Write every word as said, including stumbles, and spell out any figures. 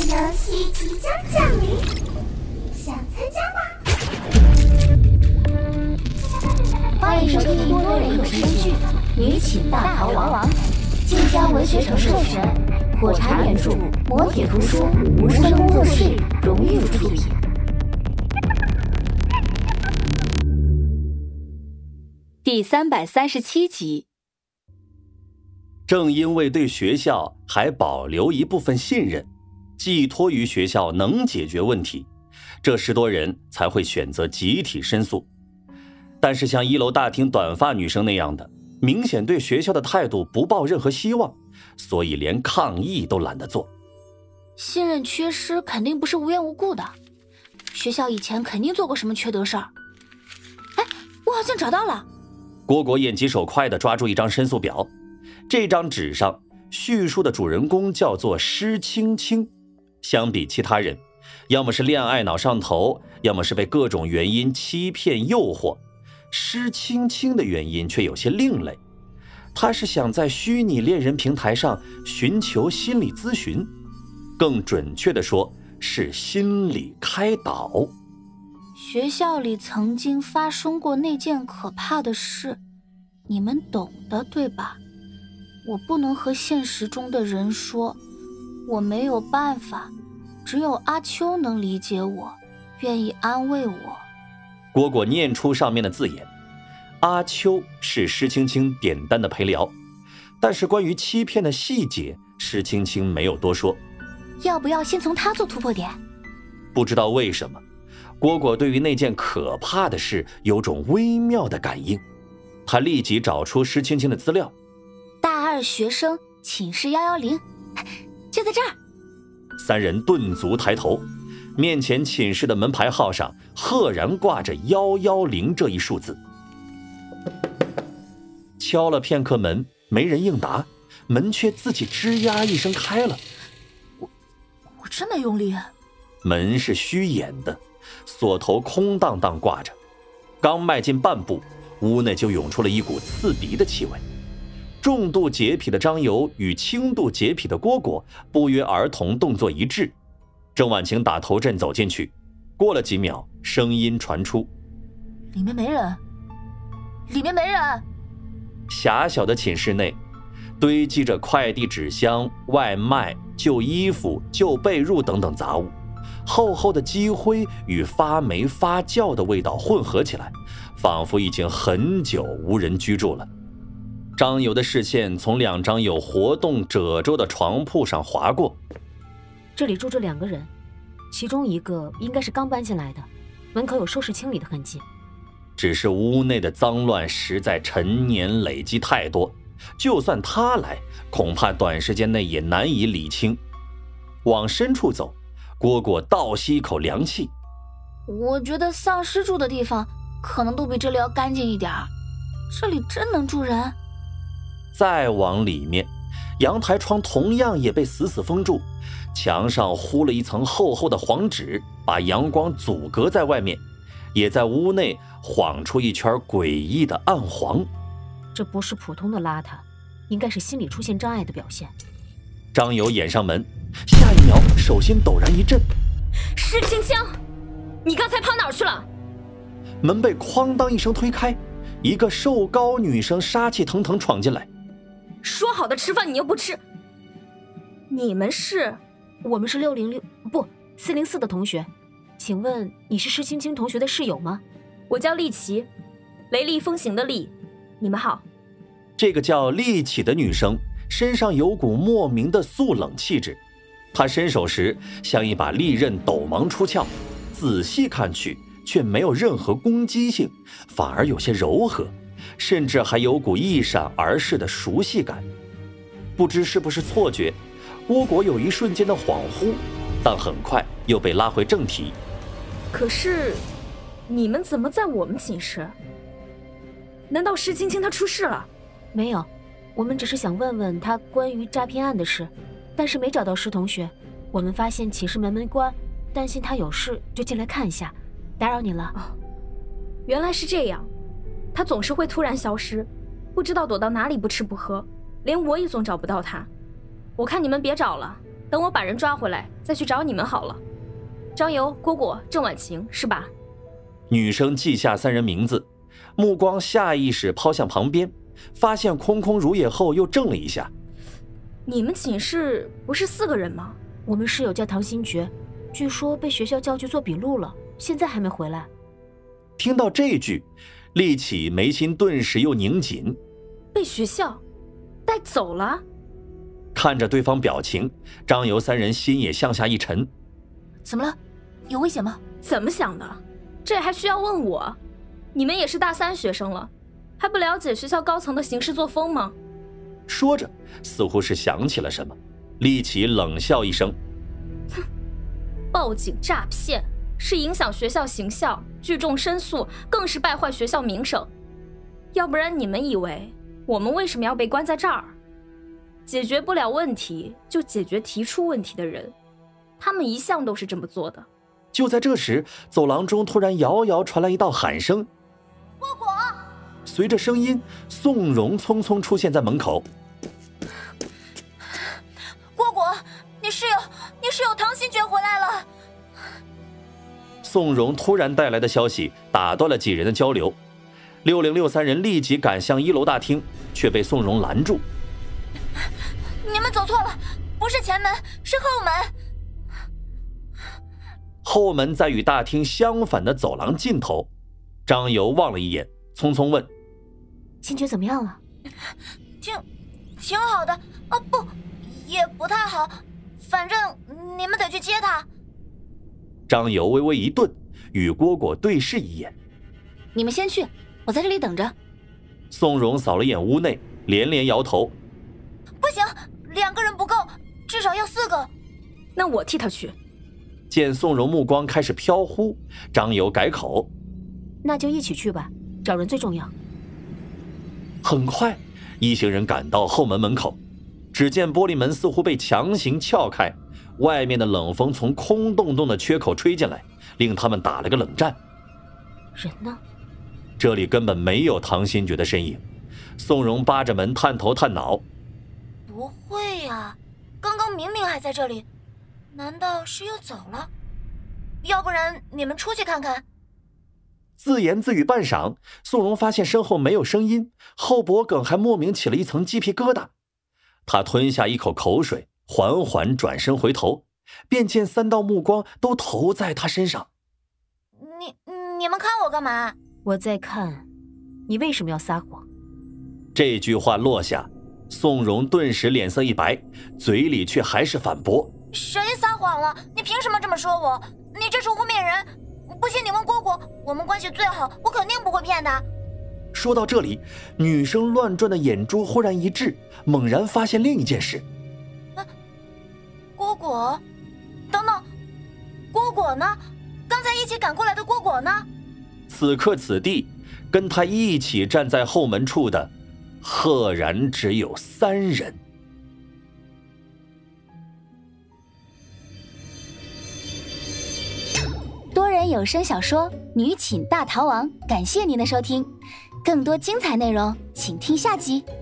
游戏即将降临，想参加吗？ 欢迎收听多人有声剧《女寝大逃亡》，晋江文学城授权，火柴原著，磨铁图书，无声工作室荣誉出品。 第三百三十七集。 正因为对学校还保留一部分信任，寄托于学校能解决问题，这十多人才会选择集体申诉。但是像一楼大厅短发女生那样的，明显对学校的态度不抱任何希望，所以连抗议都懒得做。 信任缺失肯定不是无缘无故的，学校以前肯定做过什么缺德事儿。哎，我好像找到了。 蝈蝈眼疾手快地抓住一张申诉表，这张纸上叙述的主人公叫做施青青。相比其他人，要么是恋爱脑上头，要么是被各种原因欺骗诱惑，施青青的原因却有些另类。她是想在虚拟恋人平台上寻求心理咨询，更准确地说是心理开导。 学校里曾经发生过那件可怕的事，你们懂的对吧？我不能和现实中的人说，我没有办法，只有阿秋能理解我，愿意安慰我。 蝈蝈念出上面的字眼，阿秋是施青青简单的陪聊，但是关于欺骗的细节，施青青没有多说。 要不要先从他做突破点？ 不知道为什么，蝈蝈对于那件可怕的事有种微妙的感应。他立即找出施青青的资料， 大二学生寝室一一零，就在这儿。 三人顿足抬头，面前寝室的门牌号上赫然挂着一一零这一数字。敲了片刻门，没人应答，门却自己吱呀一声开了。 我我真没用力。 门是虚掩的，锁头空荡荡挂着。刚迈进半步，屋内就涌出了一股刺鼻的气味。重度洁癖的张游与轻度洁癖的蝈蝈不约而同动作一致。郑婉晴打头阵走进去，过了几秒，声音传出： 里面没人，里面没人。 狭小的寝室内堆积着快递纸箱、外卖、旧衣服、旧被褥等等杂物，厚厚的积灰与发霉发酵的味道混合起来，仿佛已经很久无人居住了。张游的视线从两张有活动褶皱的床铺上划过， 这里住着两个人，其中一个应该是刚搬进来的，门口有收拾清理的痕迹。 只是屋内的脏乱实在陈年累积太多，就算他来，恐怕短时间内也难以理清。往深处走，蝈蝈倒吸一口凉气。 我觉得丧尸住的地方可能都比这里要干净一点，这里真能住人？ 再往里面，阳台窗同样也被死死封住，墙上糊了一层厚厚的黄纸，把阳光阻隔在外面，也在屋内晃出一圈诡异的暗黄。 这不是普通的邋遢，应该是心理出现障碍的表现。 张游掩上门，下一秒手心陡然一震。 施青青，你刚才跑哪儿去了？ 门被哐当一声推开，一个瘦高女生杀气腾腾闯进来。 说好的吃饭你又不吃，你们是？ 我们是六零六不四零四的同学，请问你是施青青同学的室友吗？ 我叫丽琪，雷厉风行的厉。你们好。 这个叫丽琪的女生身上有股莫名的肃冷气质，她伸手时像一把利刃陡芒出鞘，仔细看去却没有任何攻击性，反而有些柔和，甚至还有股一闪而逝的熟悉感。不知是不是错觉，蝈蝈有一瞬间的恍惚，但很快又被拉回正题。 可是你们怎么在我们寝室？难道施青青她出事了？ 没有，我们只是想问问她关于诈骗案的事，但是没找到施同学。我们发现寝室门没关，担心她有事就进来看一下，打扰你了。 哦，原来是这样。她总是会突然消失，不知道躲到哪里不吃不喝，连我也总找不到她。我看你们别找了， 等我把人抓回来再去找你们好了。张游、蝈蝈、郑婉晴是吧？ 女生记下三人名字，目光下意识抛向旁边，发现空空如也后又怔了一下。 你们寝室不是四个人吗？ 我们室友叫唐新觉，据说被学校叫去做笔录了，现在还没回来。 听到这句，厉启眉心顿时又拧紧。 被学校带走了？ 看着对方表情，张游三人心也向下一沉。 怎么了？有危险吗？ 怎么想的？这还需要问我？你们也是大三学生了，还不了解学校高层的行事作风吗？ 说着，似乎是想起了什么，厉启冷笑一声： 哼，报警诈骗是影响学校形象，聚众申诉更是败坏学校名声。要不然你们以为我们为什么要被关在这儿？解决不了问题就解决提出问题的人，他们一向都是这么做的。 就在这时，走廊中突然遥遥传来一道喊声： 蝈蝈！ 随着声音，宋荣匆匆出现在门口。 蝈蝈，你室友，你室友唐新觉回来了。 宋荣突然带来的消息打断了几人的交流，六零六三人立即赶向一楼大厅，却被宋荣拦住。 你们走错了，不是前门，是后门。 后门在与大厅相反的走廊尽头。张游望了一眼，匆匆问： 新觉怎么样了？ 挺挺好的哦，不，也不太好，反正你们得去接他。 张游微微一顿，与蝈蝈对视一眼： 你们先去，我在这里等着。 宋荣扫了眼屋内，连连摇头： 不行，两个人不够，至少要四个。 那我替他去。 见宋荣目光开始飘忽，张游改口： 那就一起去吧，找人最重要。 很快，一行人赶到后门门口，只见玻璃门似乎被强行撬开，外面的冷风从空洞洞的缺口吹进来，令他们打了个冷战。 人呢？ 这里根本没有唐新觉的身影。宋荣扒着门探头探脑： 不会呀，刚刚明明还在这里，难道是又走了？要不然你们出去看看。 自言自语半晌，宋荣发现身后没有声音，后脖梗还莫名起了一层鸡皮疙瘩。他吞下一口口水，缓缓转身回头，便见三道目光都投在他身上。 你你们看我干嘛？ 我在看你为什么要撒谎。 这句话落下，宋荣顿时脸色一白，嘴里却还是反驳： 谁撒谎了？你凭什么这么说我？你这是污蔑人！不信你问蝈蝈，我们关系最好，我肯定不会骗他。 说到这里，女生乱转的眼珠忽然一滞，猛然发现另一件事。 啊，蝈蝈，等等，蝈蝈呢？刚才一起赶过来的蝈蝈呢？ 此刻此地，跟他一起站在后门处的，赫然只有三人。 多人有声小说《女寝大逃亡》，感谢您的收听，更多精彩内容请听下集。